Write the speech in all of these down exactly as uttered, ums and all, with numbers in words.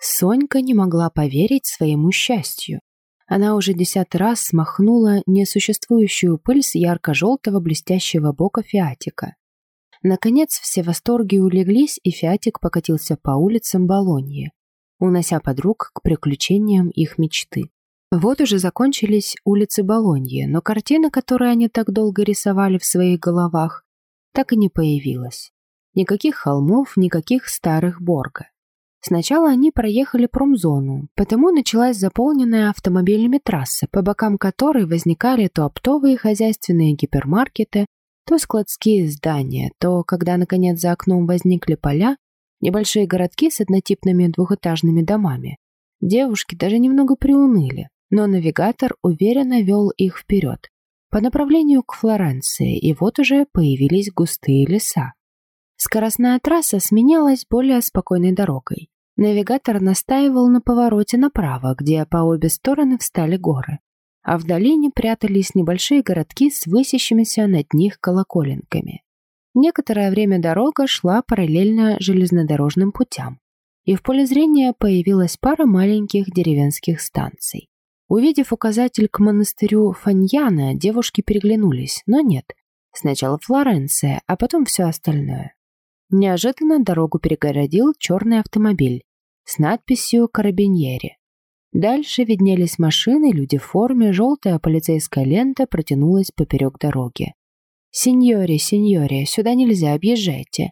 Сонька не могла поверить своему счастью. Она уже десятый раз смахнула несуществующую пыль с ярко-желтого блестящего бока фиатика. Наконец все восторги улеглись, и фиатик покатился по улицам Болоньи, унося подруг к приключениям их мечты. Вот уже закончились улицы Болоньи, но картина, которую они так долго рисовали в своих головах, так и не появилась. Никаких холмов, никаких старых Борго. Сначала они проехали промзону, потому началась заполненная автомобилями трасса, по бокам которой возникали то оптовые хозяйственные гипермаркеты, то складские здания, то, когда наконец за окном возникли поля, небольшие городки с однотипными двухэтажными домами. Девушки даже немного приуныли, но навигатор уверенно вел их вперед, по направлению к Флоренции, и вот уже появились густые леса. Скоростная трасса сменялась более спокойной дорогой. Навигатор настаивал на повороте направо, где по обе стороны встали горы, а в долине прятались небольшие городки с высящимися над них колоколенками. Некоторое время дорога шла параллельно железнодорожным путям, и в поле зрения появилась пара маленьких деревенских станций. Увидев указатель к монастырю Фаньяна, девушки переглянулись, но нет, сначала Флоренция, а потом все остальное. Неожиданно дорогу перегородил черный автомобиль с надписью «Карабиньери». Дальше виднелись машины, люди в форме, желтая полицейская лента протянулась поперек дороги. «Синьори, синьори, сюда нельзя, объезжайте».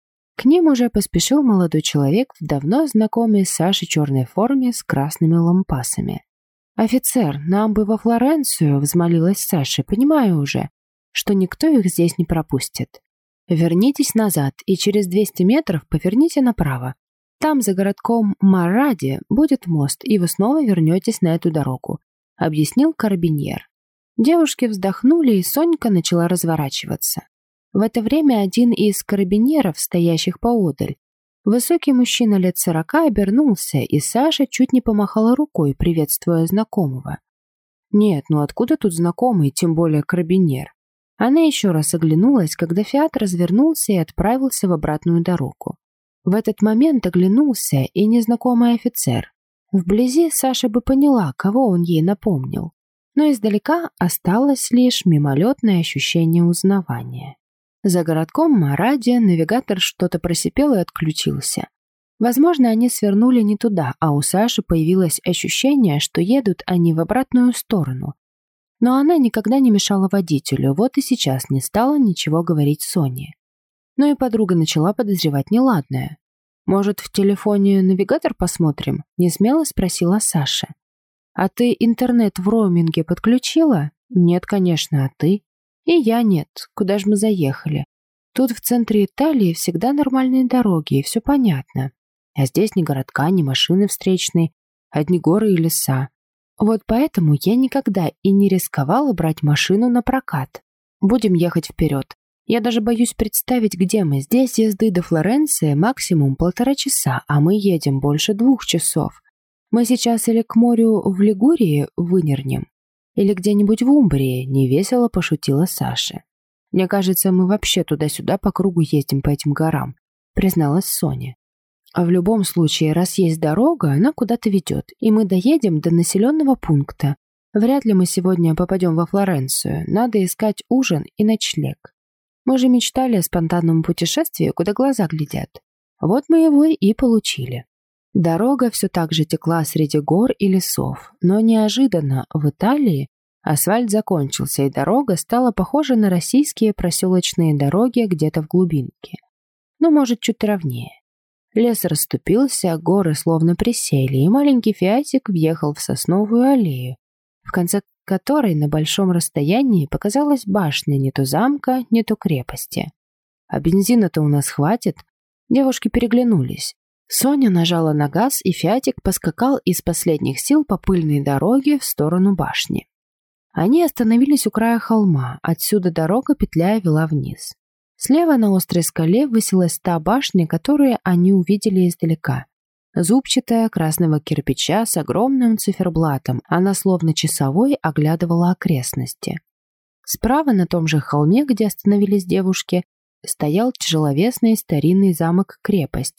К ним уже поспешил молодой человек в давно знакомой Саше черной форме с красными лампасами. «Офицер, нам бы во Флоренцию», — взмолилась Саша, «понимаю уже, что никто их здесь не пропустит. Вернитесь назад и через двести метров поверните направо. Там за городком Маради будет мост, и вы снова вернетесь на эту дорогу», — объяснил карабиньер. Девушки вздохнули, и Сонька начала разворачиваться. В это время один из карабиньеров, стоящих поодаль, высокий мужчина лет сорока, обернулся, и Саша чуть не помахала рукой, приветствуя знакомого. Нет, ну откуда тут знакомый, тем более карабиньер? Она еще раз оглянулась, когда «Фиат» развернулся и отправился в обратную дорогу. В этот момент оглянулся и незнакомый офицер. Вблизи Саша бы поняла, кого он ей напомнил, но издалека осталось лишь мимолетное ощущение узнавания. За городком Маради навигатор что-то просипел и отключился. Возможно, они свернули не туда, а у Саши появилось ощущение, что едут они в обратную сторону. Но она никогда не мешала водителю, вот и сейчас не стала ничего говорить Соне. Но и подруга начала подозревать неладное. «Может, в телефоне навигатор посмотрим?» – несмело спросила Саша. «А ты интернет в роуминге подключила?» «Нет, конечно, а ты?» «И я нет. Куда же мы заехали? Тут в центре Италии всегда нормальные дороги, и все понятно. А здесь ни городка, ни машины встречной, одни горы и леса. Вот поэтому я никогда и не рисковала брать машину на прокат. Будем ехать вперед. Я даже боюсь представить, где мы. Здесь езды до Флоренции максимум полтора часа, а мы едем больше двух часов. Мы сейчас или к морю в Лигурии вынырнем, или где-нибудь в Умбрии», — невесело пошутила Саша. «Мне кажется, мы вообще туда-сюда по кругу ездим по этим горам», — призналась Соня. «А в любом случае, раз есть дорога, она куда-то ведет, и мы доедем до населенного пункта. Вряд ли мы сегодня попадем во Флоренцию, надо искать ужин и ночлег. Мы же мечтали о спонтанном путешествии, куда глаза глядят. Вот мы его и получили». Дорога все так же текла среди гор и лесов, но неожиданно в Италии асфальт закончился, и дорога стала похожа на российские проселочные дороги где-то в глубинке. Ну, может, чуть ровнее. Лес расступился, горы словно присели, и маленький «Фиатик» въехал в сосновую аллею, в конце которой на большом расстоянии показалась башня не то замка, не то крепости. «А бензина-то у нас хватит?» Девушки переглянулись. Соня нажала на газ, и «Фиатик» поскакал из последних сил по пыльной дороге в сторону башни. Они остановились у края холма, отсюда дорога, петляя, вела вниз. Слева на острой скале высилась та башня, которую они увидели издалека. Зубчатая, красного кирпича с огромным циферблатом, она словно часовой оглядывала окрестности. Справа на том же холме, где остановились девушки, стоял тяжеловесный старинный замок-крепость,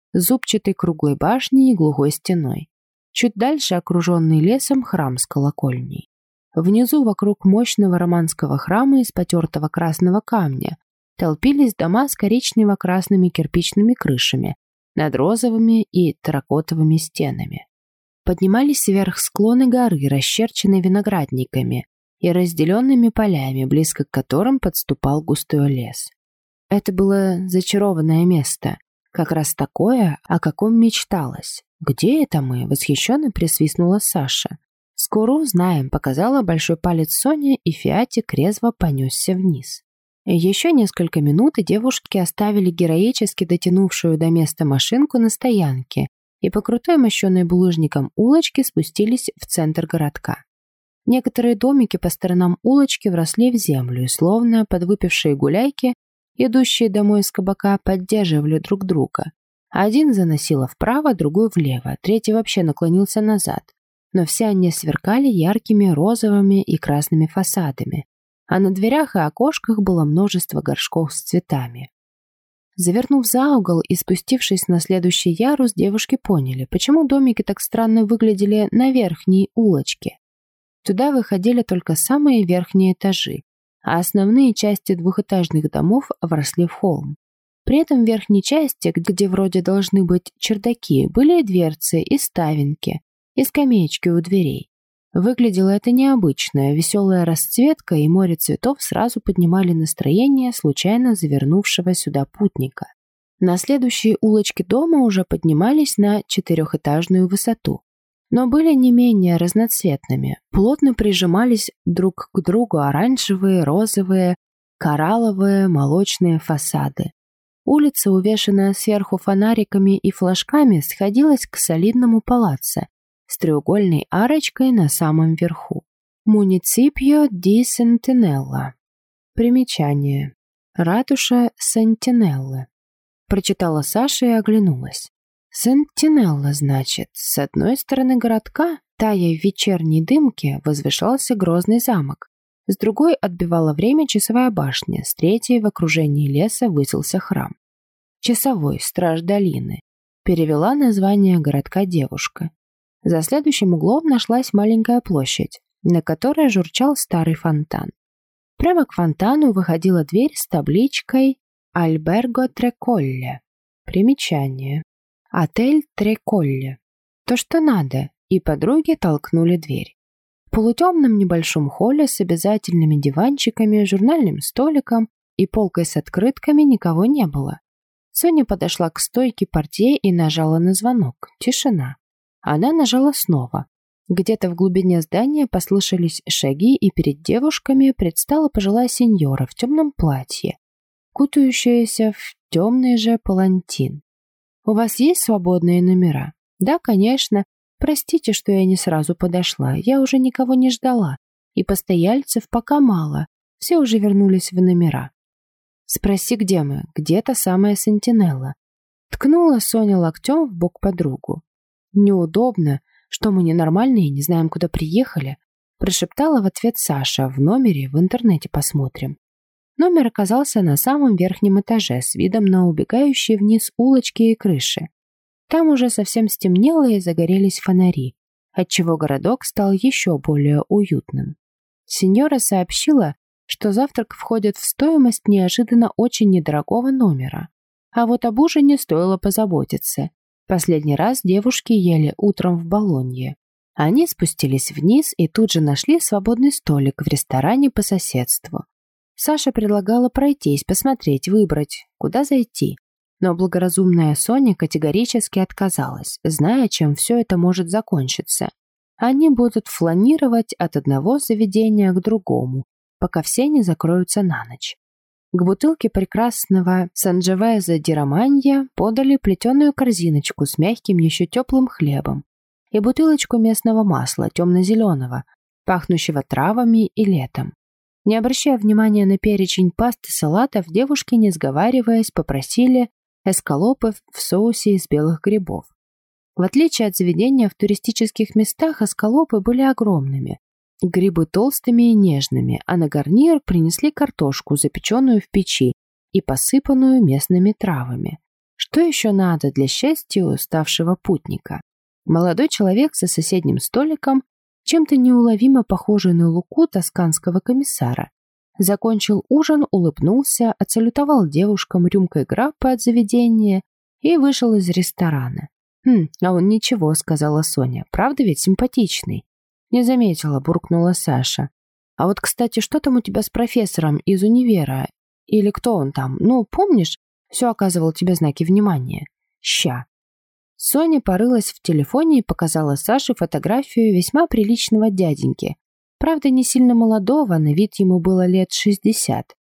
с зубчатой круглой башней и глухой стеной. Чуть дальше окруженный лесом храм с колокольней. Внизу, вокруг мощного романского храма из потертого красного камня, толпились дома с коричнево-красными кирпичными крышами над розовыми и терракотовыми стенами. Поднимались вверх склоны горы, расчерченные виноградниками и разделенными полями, близко к которым подступал густой лес. Это было зачарованное место, как раз такое, о каком мечталось. «Где это мы?» — восхищенно присвистнула Саша. «Скоро узнаем», — показала большой палец Соня, и Фиатик резво понесся вниз. Еще несколько минут, и девушки оставили героически дотянувшую до места машинку на стоянке и по крутой, мощенной булыжником улочке спустились в центр городка. Некоторые домики по сторонам улочки вросли в землю, и словно подвыпившие гуляйки, идущие домой из кабака, поддерживали друг друга. Один заносило вправо, другой влево, третий вообще наклонился назад. Но все они сверкали яркими розовыми и красными фасадами, а на дверях и окошках было множество горшков с цветами. Завернув за угол и спустившись на следующий ярус, девушки поняли, почему домики так странно выглядели на верхней улочке. Туда выходили только самые верхние этажи, а основные части двухэтажных домов вросли в холм. При этом в верхней части, где вроде должны быть чердаки, были и дверцы, и ставенки, и скамеечки у дверей. Выглядело это необычно, веселая расцветка и море цветов сразу поднимали настроение случайно завернувшего сюда путника. На следующие улочки дома уже поднимались на четырехэтажную высоту, но были не менее разноцветными, плотно прижимались друг к другу оранжевые, розовые, коралловые, молочные фасады. Улица, увешанная сверху фонариками и флажками, сходилась к солидному палаццо с треугольной арочкой на самом верху. Municipio di Sentinella. Примечание. Ратуша Сентинеллы. Прочитала Саша и оглянулась. Сентинелла, значит. С одной стороны городка, тая в вечерней дымке, возвышался грозный замок. С другой отбивала время часовая башня, с третьей в окружении леса высился храм. «Часовой, страж долины», перевела название городка девушка. За следующим углом нашлась маленькая площадь, на которой журчал старый фонтан. Прямо к фонтану выходила дверь с табличкой «Альберго Треколле». Примечание. «Отель Треколле». То, что надо, и подруги толкнули дверь. В полутемном небольшом холле с обязательными диванчиками, журнальным столиком и полкой с открытками никого не было. Соня подошла к стойке портье и нажала на звонок. Тишина. Она нажала снова. Где-то в глубине здания послышались шаги, и перед девушками предстала пожилая сеньора в темном платье, кутающаяся в темный же палантин. «У вас есть свободные номера?» «Да, конечно. Простите, что я не сразу подошла. Я уже никого не ждала, и постояльцев пока мало. Все уже вернулись в номера». «Спроси, где мы? Где та самая Сентинелла?» Ткнула Соня локтем в бок подругу. «Неудобно, что мы ненормальные и не знаем, куда приехали», прошептала в ответ Саша. «В номере в интернете посмотрим». Номер оказался на самом верхнем этаже с видом на убегающие вниз улочки и крыши. Там уже совсем стемнело и загорелись фонари, отчего городок стал еще более уютным. Сеньора сообщила, что завтрак входит в стоимость неожиданно очень недорогого номера. А вот об ужине стоило позаботиться. Последний раз девушки ели утром в Болонье. Они спустились вниз и тут же нашли свободный столик в ресторане по соседству. Саша предлагала пройтись, посмотреть, выбрать, куда зайти. Но благоразумная Соня категорически отказалась, зная, чем все это может закончиться. Они будут фланировать от одного заведения к другому, пока все не закроются на ночь. К бутылке прекрасного Санджевеза ди Романья подали плетеную корзиночку с мягким еще теплым хлебом и бутылочку местного масла темно-зеленого, пахнущего травами и летом. Не обращая внимания на перечень паст и салатов, девушки, не сговариваясь, попросили эскалопы в соусе из белых грибов. В отличие от заведения в туристических местах, эскалопы были огромными, грибы толстыми и нежными, а на гарнир принесли картошку, запеченную в печи и посыпанную местными травами. Что еще надо для счастья уставшего путника? Молодой человек за соседним столиком, чем-то неуловимо похожий на Луку тосканского комиссара, закончил ужин, улыбнулся, отсалютовал девушкам рюмкой граппы от заведения и вышел из ресторана. «Хм, а он ничего», — сказала Соня. «Правда ведь симпатичный?» «Не заметила», — буркнула Саша. «А вот, кстати, что там у тебя с профессором из универа? Или кто он там? Ну, помнишь, все оказывал тебе знаки внимания?» «Ща». Соня порылась в телефоне и показала Саше фотографию весьма приличного дяденьки. Правда, не сильно молодого, на вид ему было лет шестьдесят.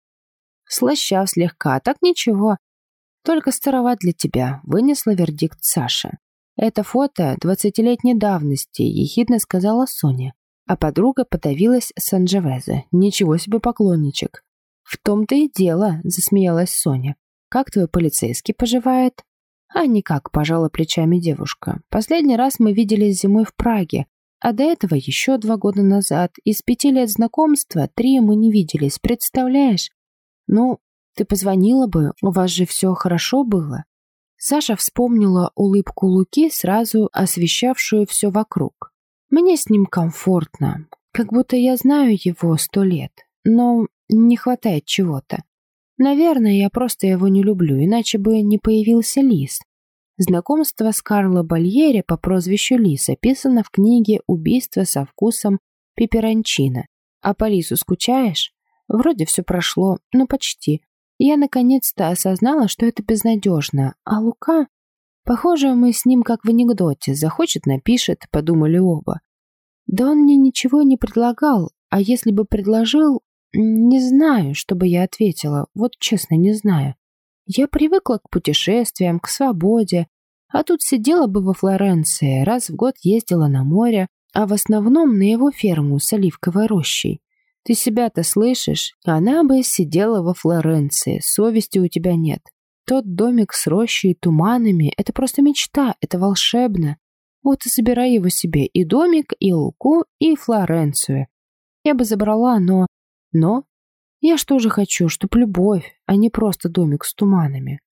Слащав слегка, а так ничего. Только староват для тебя, вынесла вердикт Саша. Это фото двадцатилетней давности, ехидно сказала Соня. А подруга подавилась Санджевезе. Ничего себе поклонничек. В том-то и дело, засмеялась Соня. Как твой полицейский поживает? А никак, пожала плечами девушка. Последний раз мы виделись зимой в Праге, а до этого еще два года назад. Из пяти лет знакомства три мы не виделись, представляешь? Ну, ты позвонила бы, у вас же все хорошо было. Саша вспомнила улыбку Луки, сразу освещавшую все вокруг. Мне с ним комфортно, как будто я знаю его сто лет, но не хватает чего-то. Наверное, я просто его не люблю, иначе бы не появился Лис. Знакомство с Карло Бальери по прозвищу Лис описано в книге «Убийство со вкусом пеперончино». А по Лису скучаешь? Вроде все прошло, ну почти. Я наконец-то осознала, что это безнадежно. А Лука? Похоже, мы с ним как в анекдоте. Захочет — напишет, подумали оба. Да он мне ничего не предлагал, а если бы предложил... Не знаю, что бы я ответила, вот честно не знаю. Я привыкла к путешествиям, к свободе, а тут сидела бы во Флоренции, раз в год ездила на море, а в основном на его ферму с оливковой рощей. Ты себя-то слышишь? Она бы сидела во Флоренции, совести у тебя нет. Тот домик с рощей и туманами — это просто мечта, это волшебно. Вот и забирай его себе, и домик, и Луку, и Флоренцию. Я бы забрала, но... Но я что же хочу, чтоб любовь, а не просто домик с туманами.